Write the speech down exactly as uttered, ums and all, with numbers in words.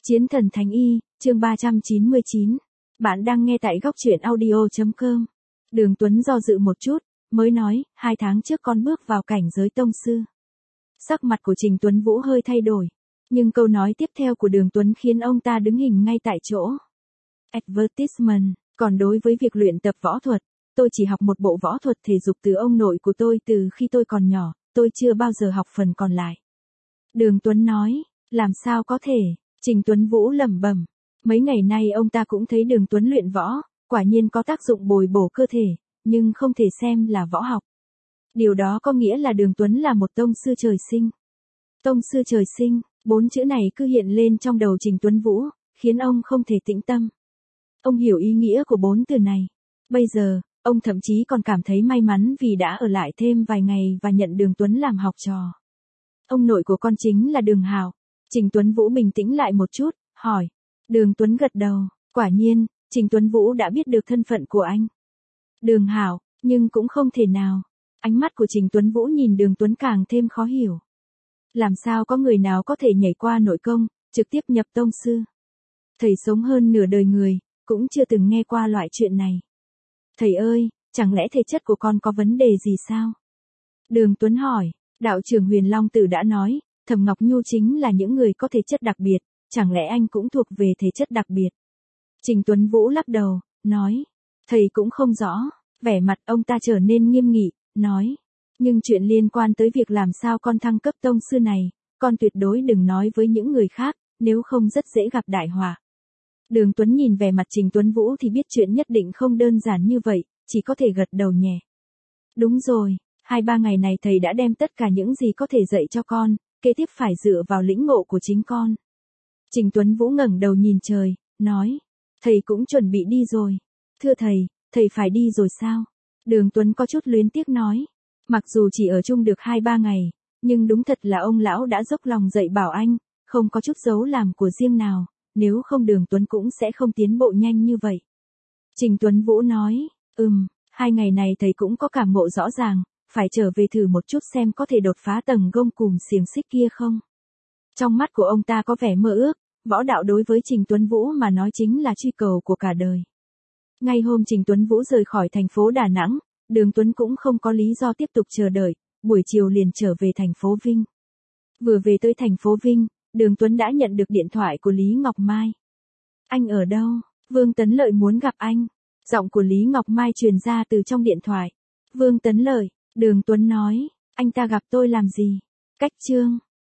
Chiến thần Thánh Y, chương ba trăm chín mươi chín. Bạn đang nghe tại góc truyện audio chấm com. Đường Tuấn do dự một chút, mới nói, hai tháng trước con bước vào cảnh giới tông sư. Sắc mặt của Trình Tuấn Vũ hơi thay đổi, nhưng câu nói tiếp theo của Đường Tuấn khiến ông ta đứng hình ngay tại chỗ. Advertisement, còn đối với việc luyện tập võ thuật, tôi chỉ học một bộ võ thuật thể dục từ ông nội của tôi từ khi tôi còn nhỏ, tôi chưa bao giờ học phần còn lại. Đường Tuấn nói, làm sao có thể? Trình Tuấn Vũ lẩm bẩm, mấy ngày nay ông ta cũng thấy Đường Tuấn luyện võ, quả nhiên có tác dụng bồi bổ cơ thể, nhưng không thể xem là võ học. Điều đó có nghĩa là Đường Tuấn là một tông sư trời sinh. Tông sư trời sinh, bốn chữ này cứ hiện lên trong đầu Trình Tuấn Vũ, khiến ông không thể tĩnh tâm. Ông hiểu ý nghĩa của bốn từ này. Bây giờ, ông thậm chí còn cảm thấy may mắn vì đã ở lại thêm vài ngày và nhận Đường Tuấn làm học trò. Ông nội của con chính là Đường Hào. Trình Tuấn Vũ bình tĩnh lại một chút, hỏi. Đường Tuấn gật đầu, quả nhiên, Trình Tuấn Vũ đã biết được thân phận của anh. Đường Hào, nhưng cũng không thể nào. Ánh mắt của Trình Tuấn Vũ nhìn Đường Tuấn càng thêm khó hiểu. Làm sao có người nào có thể nhảy qua nội công, trực tiếp nhập tông sư? Thầy sống hơn nửa đời người, cũng chưa từng nghe qua loại chuyện này. Thầy ơi, chẳng lẽ thể chất của con có vấn đề gì sao? Đường Tuấn hỏi, đạo trưởng Huyền Long Tử đã nói, Thẩm Ngọc Nhu chính là những người có thể chất đặc biệt, chẳng lẽ anh cũng thuộc về thể chất đặc biệt? Trình Tuấn Vũ lắc đầu, nói, thầy cũng không rõ, vẻ mặt ông ta trở nên nghiêm nghị, nói, nhưng chuyện liên quan tới việc làm sao con thăng cấp tông sư này, con tuyệt đối đừng nói với những người khác, nếu không rất dễ gặp đại họa. Đường Tuấn nhìn vẻ mặt Trình Tuấn Vũ thì biết chuyện nhất định không đơn giản như vậy, chỉ có thể gật đầu nhẹ. Đúng rồi, hai ba ngày này thầy đã đem tất cả những gì có thể dạy cho con, kế tiếp phải dựa vào lĩnh ngộ của chính con. Trình Tuấn Vũ ngẩng đầu nhìn trời, nói, thầy cũng chuẩn bị đi rồi. Thưa thầy, thầy phải đi rồi sao? Đường Tuấn có chút luyến tiếc nói, mặc dù chỉ ở chung được hai ba ngày, nhưng đúng thật là ông lão đã dốc lòng dạy bảo anh, không có chút dấu làm của riêng nào, nếu không Đường Tuấn cũng sẽ không tiến bộ nhanh như vậy. Trình Tuấn Vũ nói, ừm, hai ngày này thầy cũng có cảm ngộ rõ ràng, phải trở về thử một chút xem có thể đột phá tầng gông cùm xiềng xích kia không. Trong mắt của ông ta có vẻ mơ ước, võ đạo đối với Trình Tuấn Vũ mà nói chính là truy cầu của cả đời. Ngay hôm Trình Tuấn Vũ rời khỏi thành phố Đà Nẵng, Đường Tuấn cũng không có lý do tiếp tục chờ đợi, buổi chiều liền trở về thành phố Vinh. Vừa về tới thành phố Vinh, Đường Tuấn đã nhận được điện thoại của Lý Ngọc Mai. Anh ở đâu? Vương Tấn Lợi muốn gặp anh. Giọng của Lý Ngọc Mai truyền ra từ trong điện thoại. Vương Tấn Lợi, Đường Tuấn nói, anh ta gặp tôi làm gì? Cách chương.